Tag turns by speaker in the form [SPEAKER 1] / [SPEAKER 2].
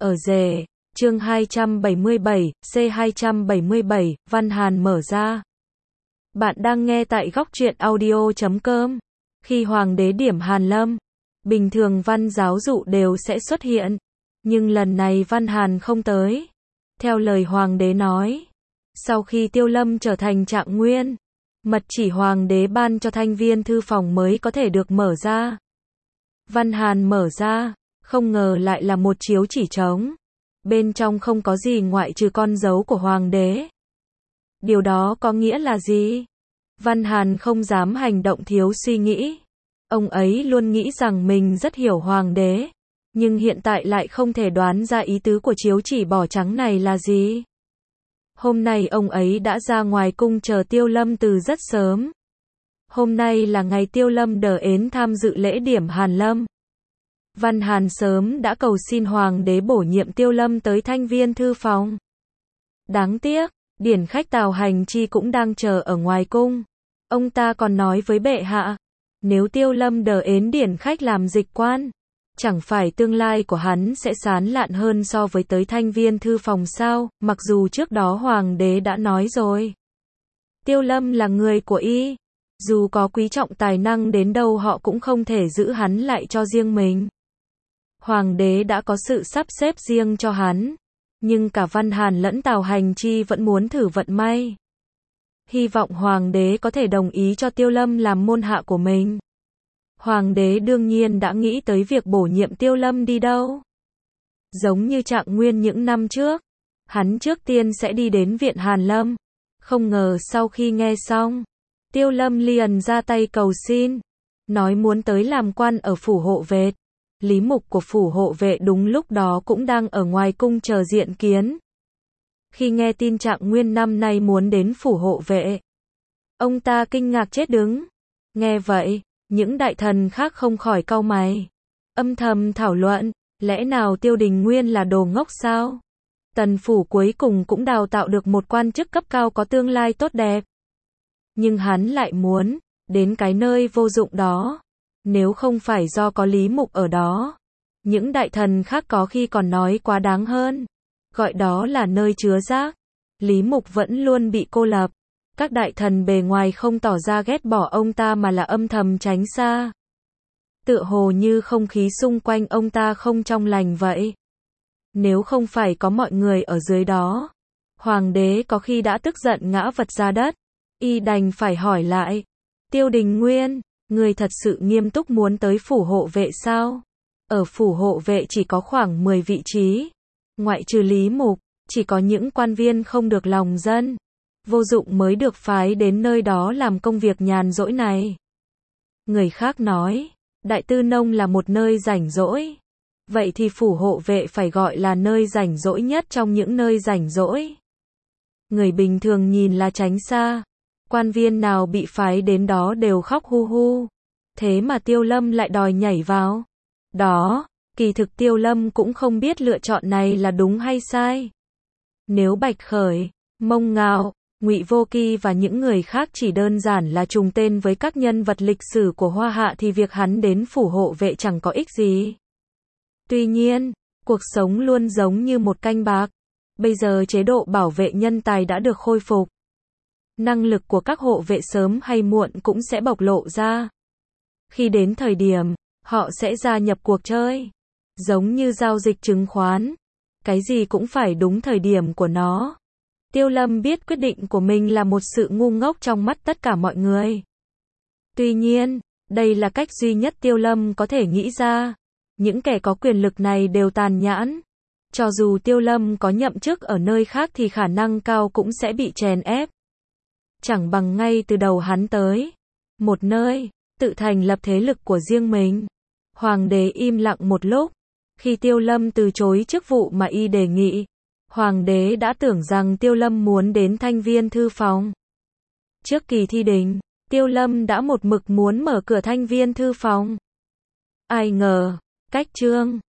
[SPEAKER 1] Ở rể, chương 277, C277, Văn Hàn mở ra. Bạn đang nghe tại góc truyện audio.com. Khi Hoàng đế điểm Hàn Lâm, bình thường Văn giáo dụ đều sẽ xuất hiện. Nhưng lần này Văn Hàn không tới. Theo lời Hoàng đế nói, sau khi Tiêu Lâm trở thành Trạng Nguyên, mật chỉ Hoàng đế ban cho Thanh Viên thư phòng mới có thể được mở ra. Văn Hàn mở ra, không ngờ lại là một chiếu chỉ trống. Bên trong không có gì ngoại trừ con dấu của Hoàng đế. Điều đó có nghĩa là gì? Văn Hàn không dám hành động thiếu suy nghĩ. Ông ấy luôn nghĩ rằng mình rất hiểu Hoàng đế, nhưng hiện tại lại không thể đoán ra ý tứ của chiếu chỉ bỏ trắng này là gì. Hôm nay ông ấy đã ra ngoài cung chờ Tiêu Lâm từ rất sớm. Hôm nay là ngày Tiêu Lâm đờ ến tham dự lễ điểm Hàn Lâm. Văn Hàn sớm đã cầu xin Hoàng đế bổ nhiệm Tiêu Lâm tới Thanh Viên thư phòng. Đáng tiếc, điển khách Tào Hành Chi cũng đang chờ ở ngoài cung. Ông ta còn nói với bệ hạ, nếu Tiêu Lâm đờ ến điển khách làm dịch quan, chẳng phải tương lai của hắn sẽ sán lạn hơn so với tới Thanh Viên thư phòng sao? Mặc dù trước đó Hoàng đế đã nói rồi, Tiêu Lâm là người của y, dù có quý trọng tài năng đến đâu họ cũng không thể giữ hắn lại cho riêng mình. Hoàng đế đã có sự sắp xếp riêng cho hắn, nhưng cả Văn Hàn lẫn Tào Hành Chi vẫn muốn thử vận may. Hy vọng Hoàng đế có thể đồng ý cho Tiêu Lâm làm môn hạ của mình. Hoàng đế đương nhiên đã nghĩ tới việc bổ nhiệm Tiêu Lâm đi đâu. Giống như Trạng Nguyên những năm trước, hắn trước tiên sẽ đi đến viện Hàn Lâm. Không ngờ sau khi nghe xong, Tiêu Lâm liền ra tay cầu xin, nói muốn tới làm quan ở phủ hộ vệ. Lý mục của phủ hộ vệ đúng lúc đó cũng đang ở ngoài cung chờ diện kiến. Khi nghe tin Trạng Nguyên năm nay muốn đến phủ hộ vệ, ông ta kinh ngạc chết đứng. Nghe vậy, những đại thần khác không khỏi cau mày, âm thầm thảo luận, lẽ nào Tiêu Đình Nguyên là đồ ngốc sao? Tần phủ cuối cùng cũng đào tạo được một quan chức cấp cao có tương lai tốt đẹp. Nhưng hắn lại muốn đến cái nơi vô dụng đó. Nếu không phải do có Lý Mục ở đó, những đại thần khác có khi còn nói quá đáng hơn. Gọi đó là nơi chứa rác. Lý Mục vẫn luôn bị cô lập. Các đại thần bề ngoài không tỏ ra ghét bỏ ông ta mà là âm thầm tránh xa. Tựa hồ như không khí xung quanh ông ta không trong lành vậy. Nếu không phải có mọi người ở dưới đó, Hoàng đế có khi đã tức giận ngã vật ra đất. Y đành phải hỏi lại, Tiêu Đình Nguyên, người thật sự nghiêm túc muốn tới phủ hộ vệ sao? Ở phủ hộ vệ chỉ có khoảng 10 vị trí. Ngoại trừ Lý Mục, chỉ có những quan viên không được lòng dân, vô dụng mới được phái đến nơi đó làm công việc nhàn rỗi này. Người khác nói, Đại Tư Nông là một nơi rảnh rỗi. Vậy thì phủ hộ vệ phải gọi là nơi rảnh rỗi nhất trong những nơi rảnh rỗi. Người bình thường nhìn là tránh xa. Quan viên nào bị phái đến đó đều khóc hu hu. Thế mà Tiêu Lâm lại đòi nhảy vào. Đó, kỳ thực Tiêu Lâm cũng không biết lựa chọn này là đúng hay sai. Nếu Bạch Khởi, Mông Ngạo, Ngụy Vô Kỳ và những người khác chỉ đơn giản là trùng tên với các nhân vật lịch sử của Hoa Hạ thì việc hắn đến phủ hộ vệ chẳng có ích gì. Tuy nhiên, cuộc sống luôn giống như một canh bạc. Bây giờ chế độ bảo vệ nhân tài đã được khôi phục. Năng lực của các hộ vệ sớm hay muộn cũng sẽ bộc lộ ra. Khi đến thời điểm, họ sẽ gia nhập cuộc chơi. Giống như giao dịch chứng khoán. Cái gì cũng phải đúng thời điểm của nó. Tiêu Lâm biết quyết định của mình là một sự ngu ngốc trong mắt tất cả mọi người. Tuy nhiên, đây là cách duy nhất Tiêu Lâm có thể nghĩ ra. Những kẻ có quyền lực này đều tàn nhẫn. Cho dù Tiêu Lâm có nhậm chức ở nơi khác thì khả năng cao cũng sẽ bị chèn ép. Chẳng bằng ngay từ đầu hắn tới một nơi, tự thành lập thế lực của riêng mình. Hoàng đế im lặng một lúc. Khi Tiêu Lâm từ chối chức vụ mà y đề nghị, Hoàng đế đã tưởng rằng Tiêu Lâm muốn đến Thanh Viên thư phòng. Trước kỳ thi đình, Tiêu Lâm đã một mực muốn mở cửa Thanh Viên thư phòng. Ai ngờ, cách chương